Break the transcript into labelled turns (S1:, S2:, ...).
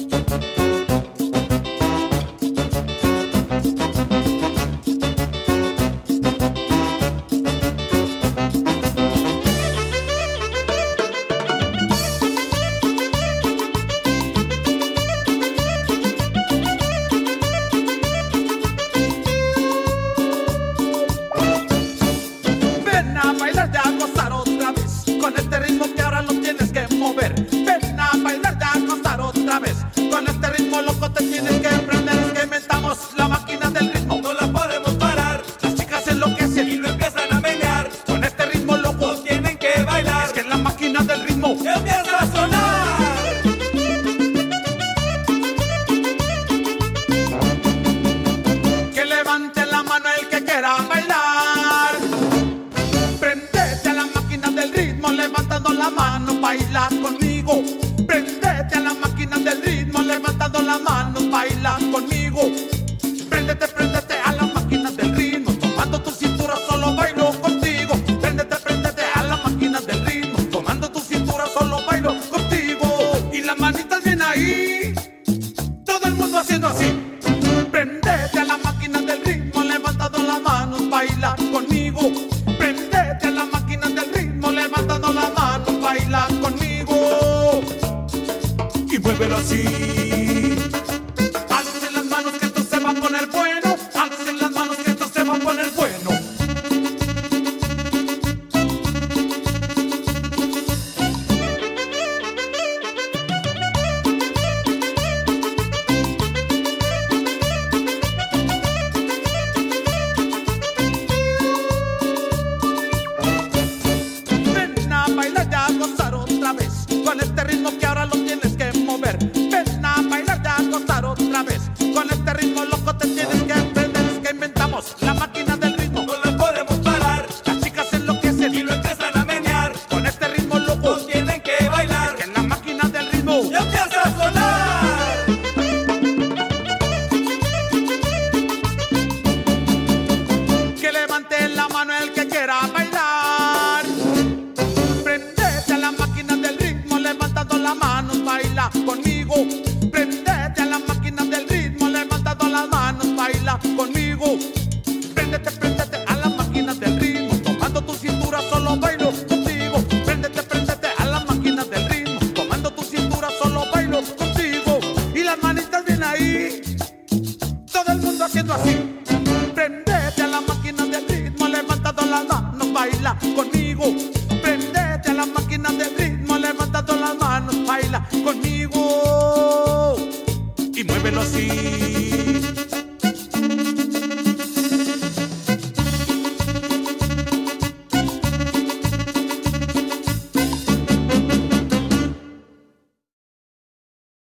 S1: Ven a bailar ya a gozar otra vez con este ritmo que ahora lo tienes que mover. Ven a bailar ya a gozar otra vez con este ritmo loco te tienes que prender. Es que inventamos la máquina del ritmo,
S2: No la podemos parar
S1: las chicas enloquecen
S2: y lo empiezan a menear.
S1: con este ritmo loco.
S2: No tienen que bailar,
S1: Es que la máquina del ritmo
S2: empieza a sonar.
S1: que levante la mano el que quiera bailar. Prendete a la máquina del ritmo levantando la mano, baila conmigo. Prendete a la máquina del ritmo levantando la mano, baila conmigo. Préndete, préndete a la máquina del ritmo, tomando tu cintura solo bailo contigo. Préndete a la máquina del ritmo, tomando tu cintura solo bailo contigo. Y las manitas bien ahí, todo el mundo haciendo así. Prendete a la máquina del ritmo levantando las manos, baila conmigo. Prendete a la máquina del ritmo levantando las manos, baila conmigo. Y muévelo así. Alcen las manos que esto se va a poner bueno. Alcen las manos que esto se va a poner bueno. Ven a bailar ya a gozar otra vez con este ritmo que ahora lo tienes que mover. Ven a bailar ya a gozar otra vez con este ritmo loco te tienes que aprender. Es que inventamos la máquina del ritmo,
S2: No la podemos parar
S1: las chicas enloquecen
S2: y lo empiezan a menear.
S1: con este ritmo loco.
S2: No tienen que bailar,
S1: Que la máquina del ritmo
S2: empieza a sonar.
S1: que levante la mano el que quiera bailar. Prendete a la máquina del ritmo levantando las manos, baila conmigo. Prendete a la máquina del ritmo levantando las manos, baila conmigo. Préndete a la máquina del ritmo, tomando tu cintura solo bailo contigo. Préndete a la máquina del ritmo, tomando tu cintura solo bailo contigo. Y las manitas bien ahí, todo el mundo haciendo así. Prendete a la máquina del ritmo levantando las manos, baila conmigo. Prendete a la máquina del ritmo levantando las manos, baila conmigo. Y muévelo así.